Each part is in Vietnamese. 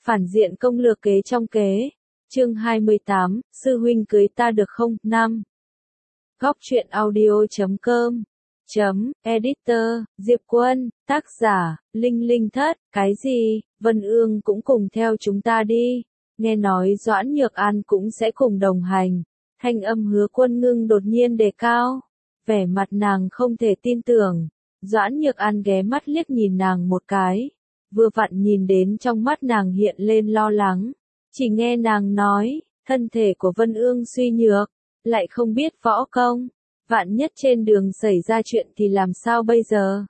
Phản diện công lược kế trong kế. Chương 28, sư huynh cưới ta được không? 5. Góc truyện audio.com Editor, Diệp Quân, tác giả, Linh Linh Thất, cái gì, Vân Ương cũng cùng theo chúng ta đi, nghe nói Doãn Nhược An cũng sẽ cùng đồng hành, thanh âm Hứa Quân Ngưng đột nhiên đề cao, vẻ mặt nàng không thể tin tưởng, Doãn Nhược An ghé mắt liếc nhìn nàng một cái, vừa vặn nhìn đến trong mắt nàng hiện lên lo lắng, chỉ nghe nàng nói, thân thể của Vân Ương suy nhược, lại không biết võ công. Vạn nhất trên đường xảy ra chuyện thì làm sao bây giờ?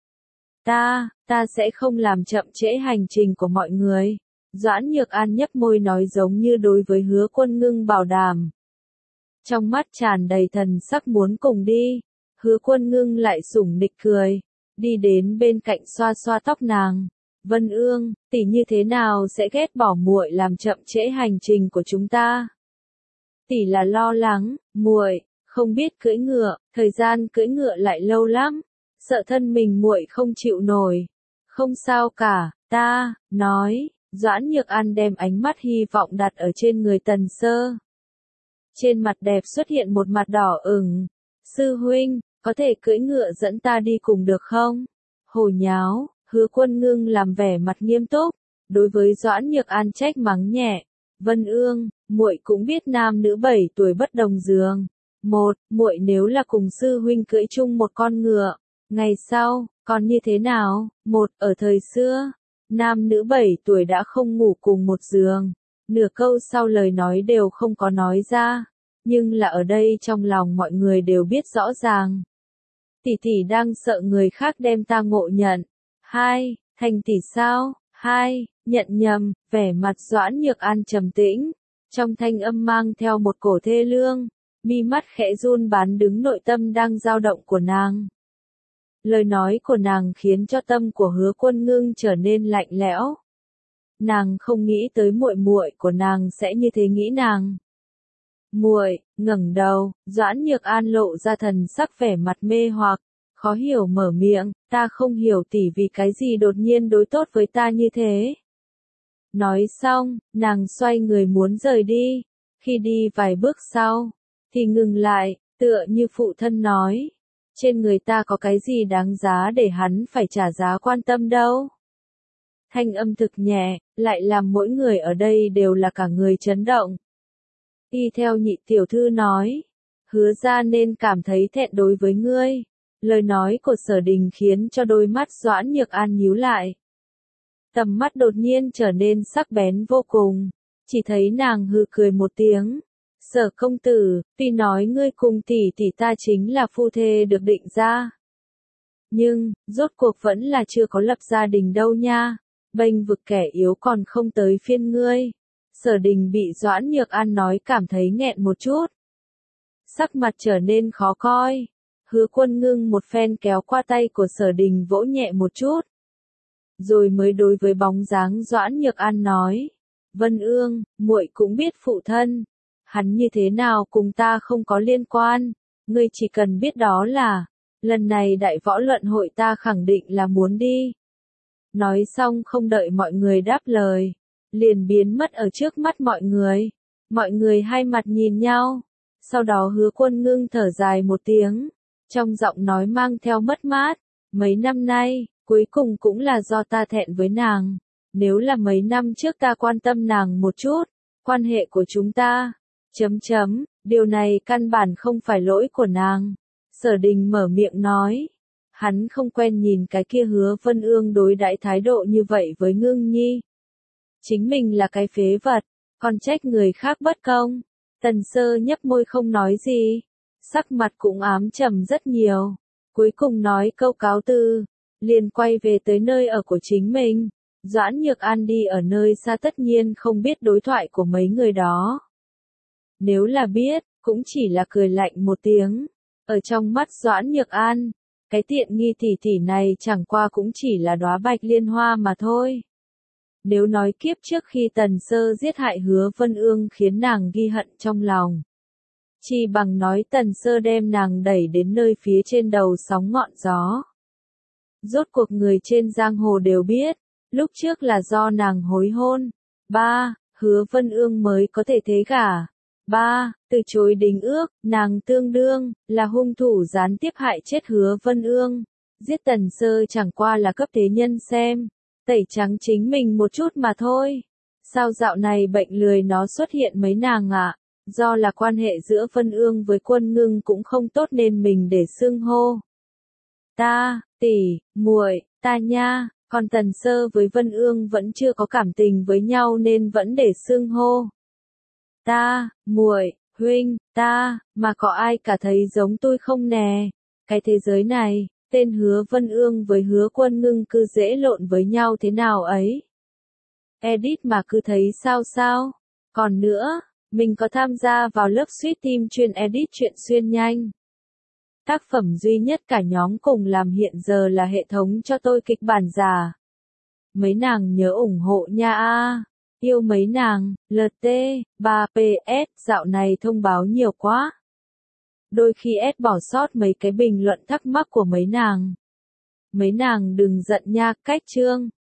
Ta sẽ không làm chậm trễ hành trình của mọi người. Doãn Nhược An nhấp môi nói giống như đối với Hứa Quân Ngưng bảo đảm. Trong mắt tràn đầy thần sắc muốn cùng đi. Hứa Quân Ngưng lại sủng nịch cười. Đi đến bên cạnh xoa xoa tóc nàng. Vân Ương, tỷ như thế nào sẽ ghét bỏ muội làm chậm trễ hành trình của chúng ta? Tỷ là lo lắng, muội không biết cưỡi ngựa, thời gian cưỡi ngựa lại lâu lắm, sợ thân mình muội không chịu nổi. Không sao cả, ta, nói, Doãn Nhược An đem ánh mắt hy vọng đặt ở trên người Tần Sơ. Trên mặt đẹp xuất hiện một mặt đỏ ửng. Sư huynh, có thể cưỡi ngựa dẫn ta đi cùng được không? Hồ nháo, Hứa Quân Ngưng làm vẻ mặt nghiêm túc, đối với Doãn Nhược An trách mắng nhẹ. Vân Ương, muội cũng biết nam nữ 7 tuổi bất đồng giường. Muội nếu là cùng sư huynh cưỡi chung một con ngựa, ngày sau, còn như thế nào? Ở thời xưa, nam nữ 7 tuổi đã không ngủ cùng một giường, nửa câu sau lời nói đều không có nói ra, nhưng là ở đây trong lòng mọi người đều biết rõ ràng. Tỷ tỷ đang sợ người khác đem ta ngộ nhận. 2. Thành tỷ sao? 2. Nhận nhầm, vẻ mặt Doãn Nhược An trầm tĩnh, trong thanh âm mang theo một cổ thê lương. Mi mắt khẽ run bán đứng nội tâm đang dao động của nàng. Lời nói của nàng khiến cho tâm của Hứa Quân Ngưng trở nên lạnh lẽo. Nàng không nghĩ tới muội của nàng sẽ như thế nghĩ nàng. Muội, ngẩng đầu, Doãn Nhược An lộ ra thần sắc vẻ mặt mê hoặc, khó hiểu mở miệng, ta không hiểu tỷ vì cái gì đột nhiên đối tốt với ta như thế. Nói xong, nàng xoay người muốn rời đi, khi đi vài bước sau, thì ngừng lại, tựa như phụ thân nói. Trên người ta có cái gì đáng giá để hắn phải trả giá quan tâm đâu. Thanh âm thực nhẹ, lại làm mỗi người ở đây đều là cả người chấn động. Y theo nhị tiểu thư nói, Hứa ra nên cảm thấy thẹn đối với ngươi. Lời nói của Sở Đình khiến cho đôi mắt Doãn Nhược An nhíu lại. Tầm mắt đột nhiên trở nên sắc bén vô cùng, chỉ thấy nàng hừ cười một tiếng. Sở công tử, tuy nói ngươi cùng tỷ ta chính là phu thê được định ra. Nhưng, rốt cuộc vẫn là chưa có lập gia đình đâu nha. Bênh vực kẻ yếu còn không tới phiên ngươi. Sở Đình bị Doãn Nhược An nói cảm thấy nghẹn một chút. Sắc mặt trở nên khó coi. Hứa Quân Ngưng một phen kéo qua tay của Sở Đình vỗ nhẹ một chút. Rồi mới đối với bóng dáng Doãn Nhược An nói. Vân Ương, muội cũng biết phụ thân. Hắn như thế nào cùng ta không có liên quan, ngươi chỉ cần biết đó là, lần này đại võ luận hội ta khẳng định là muốn đi. Nói xong không đợi mọi người đáp lời, liền biến mất ở trước mắt mọi người hai mặt nhìn nhau, sau đó Hứa Quân Ngưng thở dài một tiếng, trong giọng nói mang theo mất mát, mấy năm nay, cuối cùng cũng là do ta thẹn với nàng, nếu là mấy năm trước ta quan tâm nàng một chút, quan hệ của chúng ta. Điều này căn bản không phải lỗi của nàng. Sở Đình mở miệng nói. Hắn không quen nhìn cái kia Hứa Vân Ương đối đãi thái độ như vậy với Ngưng Nhi. Chính mình là cái phế vật, còn trách người khác bất công. Tần Sơ nhấp môi không nói gì. Sắc mặt cũng ám trầm rất nhiều. Cuối cùng nói câu cáo từ. Liền quay về tới nơi ở của chính mình. Doãn Nhược An đi ở nơi xa tất nhiên không biết đối thoại của mấy người đó. Nếu là biết, cũng chỉ là cười lạnh một tiếng. Ở trong mắt Doãn Nhược An, cái tiện nghi tỷ này chẳng qua cũng chỉ là đóa bạch liên hoa mà thôi. Nếu nói kiếp trước khi Tần Sơ giết hại Hứa Vân Ương khiến nàng ghi hận trong lòng. Chỉ bằng nói Tần Sơ đem nàng đẩy đến nơi phía trên đầu sóng ngọn gió. Rốt cuộc người trên giang hồ đều biết, lúc trước là do nàng hối hôn. 3. Hứa Vân Ương mới có thể thế gả. 3. Từ chối đính ước, nàng tương đương là hung thủ gián tiếp hại chết Hứa Vân Ương. Giết Tần Sơ chẳng qua là cấp thế nhân xem, tẩy trắng chính mình một chút mà thôi. Sao dạo này bệnh lười nó xuất hiện mấy nàng ạ? Do là quan hệ giữa Vân Ương với Quân Ngưng cũng không tốt nên mình để xưng hô. Ta, tỷ, muội, ta nha, còn Tần Sơ với Vân Ương vẫn chưa có cảm tình với nhau nên vẫn để xưng hô. Ta, muội, huynh, ta, mà có ai cả thấy giống tôi không nè? Cái thế giới này, tên Hứa Vân Ương với Hứa Quân Ngưng cứ dễ lộn với nhau thế nào ấy. Edit mà cứ thấy sao sao. Còn nữa, mình có tham gia vào lớp Sweet Team chuyên edit truyện xuyên nhanh. Tác phẩm duy nhất cả nhóm cùng làm hiện giờ là hệ thống cho tôi kịch bản giả. Mấy nàng nhớ ủng hộ nha a. Yêu mấy nàng, LT, 3PS, dạo này thông báo nhiều quá. Đôi khi S bỏ sót mấy cái bình luận thắc mắc của mấy nàng. Mấy nàng đừng giận nha, cách chương.